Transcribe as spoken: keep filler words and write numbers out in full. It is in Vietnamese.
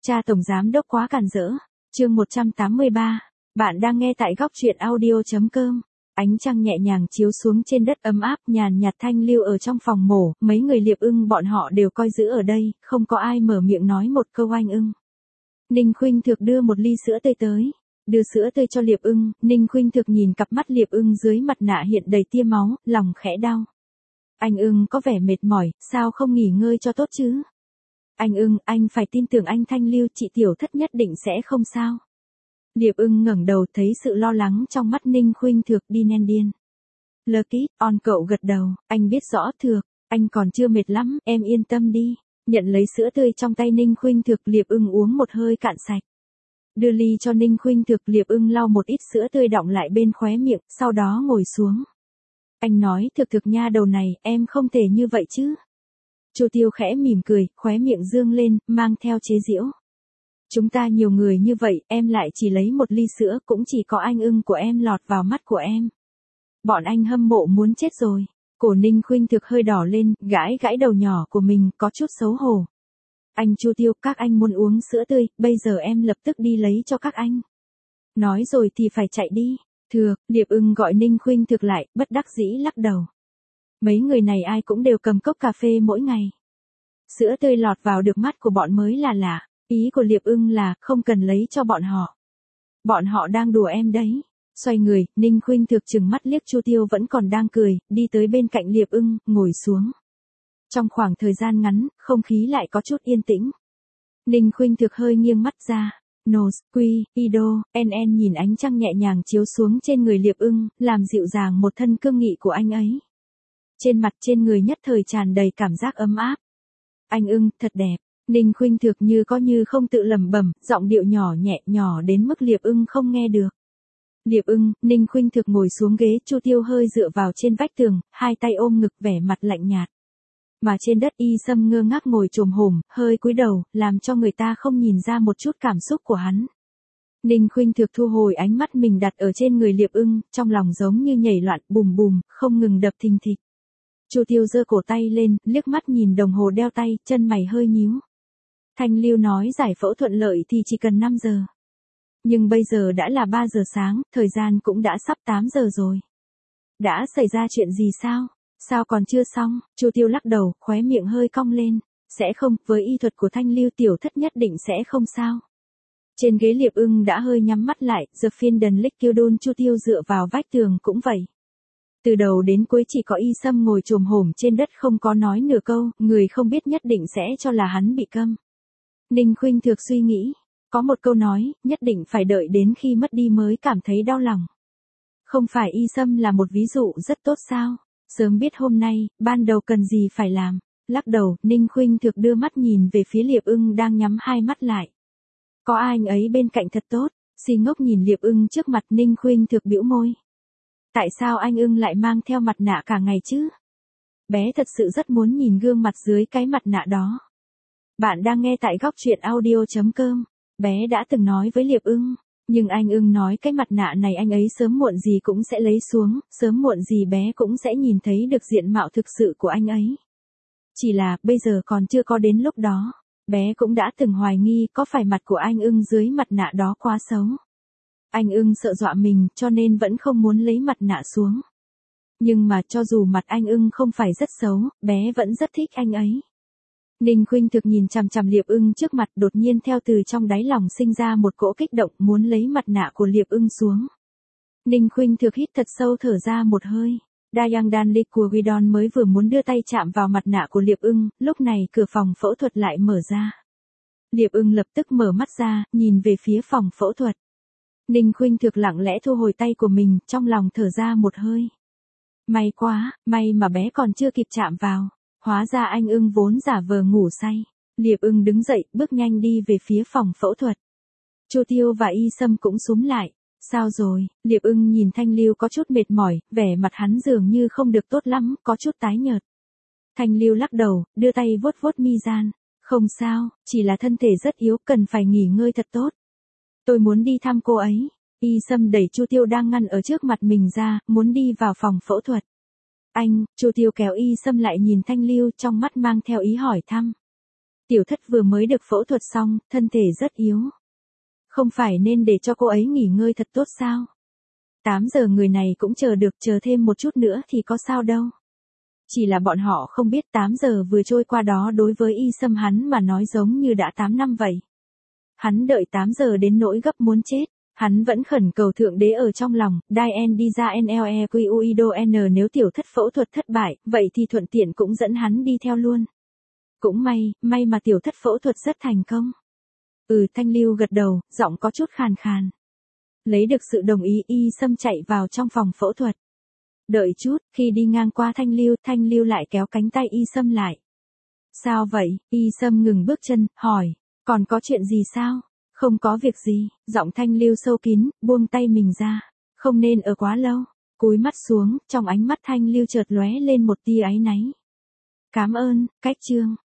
Cha tổng giám đốc quá càn rỡ. Chương một trăm tám mươi ba. Bạn đang nghe tại góc truyện audio chấm com. Ánh trăng nhẹ nhàng chiếu xuống trên đất ấm áp nhàn nhạt thanh lưu ở trong phòng mổ, mấy người Liệp Ưng bọn họ đều coi giữ ở đây, không có ai mở miệng nói một câu oanh ưng. Ninh Khuynh Thược đưa một ly sữa tươi tới. Đưa sữa tươi cho Liệp Ưng, Ninh Khuynh Thược nhìn cặp mắt Liệp Ưng dưới mặt nạ hiện đầy tia máu, lòng khẽ đau. Anh Ưng có vẻ mệt mỏi, sao không nghỉ ngơi cho tốt chứ? Anh Ưng, anh phải tin tưởng anh Thanh Lưu, chị tiểu thất nhất định sẽ không sao. Liệp Ưng ngẩng đầu thấy sự lo lắng trong mắt Ninh Khuynh Thược đi nen điên. Lucky, on cậu gật đầu, anh biết rõ Thược, anh còn chưa mệt lắm, em yên tâm đi. Nhận lấy sữa tươi trong tay Ninh Khuynh Thược, Liệp Ưng uống một hơi cạn sạch. Đưa ly cho Ninh Khuynh Thược, Liệp Ưng lau một ít sữa tươi đọng lại bên khóe miệng, sau đó ngồi xuống. Anh nói Thược Thược nha đầu này, em không thể như vậy chứ. Chu Tiêu khẽ mỉm cười, khóe miệng dương lên, mang theo chế giễu. Chúng ta nhiều người như vậy, em lại chỉ lấy một ly sữa, cũng chỉ có anh Ưng của em lọt vào mắt của em. Bọn anh hâm mộ muốn chết rồi. Cổ Ninh Khuynh Thược hơi đỏ lên, gãi gãi đầu nhỏ của mình, có chút xấu hổ. Anh Chu Tiêu, các anh muốn uống sữa tươi, bây giờ em lập tức đi lấy cho các anh. Nói rồi thì phải chạy đi. Thược, Liệp Ưng gọi Ninh Khuynh Thược lại, bất đắc dĩ lắc đầu. Mấy người này ai cũng đều cầm cốc cà phê mỗi ngày. Sữa tươi lọt vào được mắt của bọn mới là lạ. Ý của Liệp Ưng là không cần lấy cho bọn họ. Bọn họ đang đùa em đấy. Xoay người, Ninh Khuynh Thược chừng mắt liếc Chu Tiêu vẫn còn đang cười, đi tới bên cạnh Liệp Ưng, ngồi xuống. Trong khoảng thời gian ngắn, không khí lại có chút yên tĩnh. Ninh Khuynh Thược hơi nghiêng mắt ra. Nose, Quy, Ido, en en nhìn ánh trăng nhẹ nhàng chiếu xuống trên người Liệp Ưng, làm dịu dàng một thân cương nghị của anh ấy. Trên mặt trên người nhất thời tràn đầy cảm giác ấm áp. Anh Ưng, thật đẹp. Ninh Khuynh Thược như có như không tự lẩm bẩm, giọng điệu nhỏ nhẹ nhỏ đến mức Liệp Ưng không nghe được. Liệp Ưng, Ninh Khuynh Thược ngồi xuống ghế, Chu Tiêu hơi dựa vào trên vách tường, hai tay ôm ngực vẻ mặt lạnh nhạt. Mà trên đất Y Sâm ngơ ngác ngồi chồm hổm, hơi cúi đầu, làm cho người ta không nhìn ra một chút cảm xúc của hắn. Ninh Khuynh Thược thu hồi ánh mắt mình đặt ở trên người Liệp Ưng, trong lòng giống như nhảy loạn, bùm bùm, không ngừng đập thình thịch. Chu Tiêu giơ cổ tay lên, liếc mắt nhìn đồng hồ đeo tay, chân mày hơi nhíu. Thanh Lưu nói giải phẫu thuận lợi thì chỉ cần năm giờ. Nhưng bây giờ đã là ba giờ sáng, thời gian cũng đã sắp tám giờ rồi. Đã xảy ra chuyện gì sao? Sao còn chưa xong? Chu Tiêu lắc đầu, khóe miệng hơi cong lên. Sẽ không, với y thuật của Thanh Lưu tiểu thất nhất định sẽ không sao. Trên ghế Liệp Ưng đã hơi nhắm mắt lại, The Finden Lick Kildon, Chu Tiêu dựa vào vách tường cũng vậy. Từ đầu đến cuối chỉ có Y Sâm ngồi chồm hổm trên đất không có nói nửa câu, người không biết nhất định sẽ cho là hắn bị câm. Ninh Khuynh Thược suy nghĩ, có một câu nói, nhất định phải đợi đến khi mất đi mới cảm thấy đau lòng. Không phải Y Sâm là một ví dụ rất tốt sao? Sớm biết hôm nay, ban đầu cần gì phải làm. Lắc đầu, Ninh Khuynh Thược đưa mắt nhìn về phía Liệp Ưng đang nhắm hai mắt lại. Có ai anh ấy bên cạnh thật tốt. Si ngốc nhìn Liệp Ưng trước mặt, Ninh Khuynh Thược bĩu môi. Tại sao anh Ưng lại mang theo mặt nạ cả ngày chứ? Bé thật sự rất muốn nhìn gương mặt dưới cái mặt nạ đó. Bạn đang nghe tại góc truyện audio chấm com. Bé đã từng nói với Liệp Ưng, nhưng anh Ưng nói cái mặt nạ này anh ấy sớm muộn gì cũng sẽ lấy xuống, sớm muộn gì bé cũng sẽ nhìn thấy được diện mạo thực sự của anh ấy. Chỉ là, bây giờ còn chưa có đến lúc đó, bé cũng đã từng hoài nghi có phải mặt của anh Ưng dưới mặt nạ đó quá xấu. Anh Ưng sợ dọa mình, cho nên vẫn không muốn lấy mặt nạ xuống. Nhưng mà cho dù mặt anh Ưng không phải rất xấu, bé vẫn rất thích anh ấy. Ninh Khuynh Thược nhìn chằm chằm Liệp Ưng trước mặt, đột nhiên theo từ trong đáy lòng sinh ra một cỗ kích động muốn lấy mặt nạ của Liệp Ưng xuống. Ninh Khuynh Thược hít thật sâu thở ra một hơi. Dayang Danlik của Guidon mới vừa muốn đưa tay chạm vào mặt nạ của Liệp Ưng, lúc này cửa phòng phẫu thuật lại mở ra. Liệp Ưng lập tức mở mắt ra, nhìn về phía phòng phẫu thuật. Ninh Khuynh Thược lặng lẽ thu hồi tay của mình, trong lòng thở ra một hơi. May quá, may mà bé còn chưa kịp chạm vào. Hóa ra anh Ưng vốn giả vờ ngủ say. Liệp Ưng đứng dậy, bước nhanh đi về phía phòng phẫu thuật. Chu Tiêu và Y Sâm cũng xúm lại. Sao rồi? Liệp Ưng nhìn Thanh Lưu có chút mệt mỏi, vẻ mặt hắn dường như không được tốt lắm, có chút tái nhợt. Thanh Lưu lắc đầu, đưa tay vuốt vuốt mi gian. Không sao, chỉ là thân thể rất yếu, cần phải nghỉ ngơi thật tốt. Tôi muốn đi thăm cô ấy. Y Sâm đẩy Chu Tiêu đang ngăn ở trước mặt mình ra, muốn đi vào phòng phẫu thuật. Anh, Chu Tiêu kéo Y Sâm lại nhìn Thanh Lưu, trong mắt mang theo ý hỏi thăm. Tiểu thất vừa mới được phẫu thuật xong, thân thể rất yếu. Không phải nên để cho cô ấy nghỉ ngơi thật tốt sao? tám giờ người này cũng chờ được, chờ thêm một chút nữa thì có sao đâu. Chỉ là bọn họ không biết tám giờ vừa trôi qua đó đối với Y Sâm hắn mà nói giống như đã tám năm vậy. Hắn đợi tám giờ đến nỗi gấp muốn chết. Hắn vẫn khẩn cầu thượng đế ở trong lòng, Dien đi ra Nlequido N nếu tiểu thất phẫu thuật thất bại, vậy thì thuận tiện cũng dẫn hắn đi theo luôn. Cũng may, may mà tiểu thất phẫu thuật rất thành công. Ừ, Thanh Lưu gật đầu, giọng có chút khàn khàn. Lấy được sự đồng ý, Y Sâm chạy vào trong phòng phẫu thuật. Đợi chút, khi đi ngang qua Thanh Lưu, Thanh Lưu lại kéo cánh tay Y Sâm lại. Sao vậy? Y Sâm ngừng bước chân, hỏi, còn có chuyện gì sao? Không có việc gì, giọng Thanh Lưu sâu kín, buông tay mình ra. Không nên ở quá lâu. Cúi mắt xuống, trong ánh mắt Thanh Lưu chợt lóe lên một tia áy náy. Cảm ơn, Cách Trương.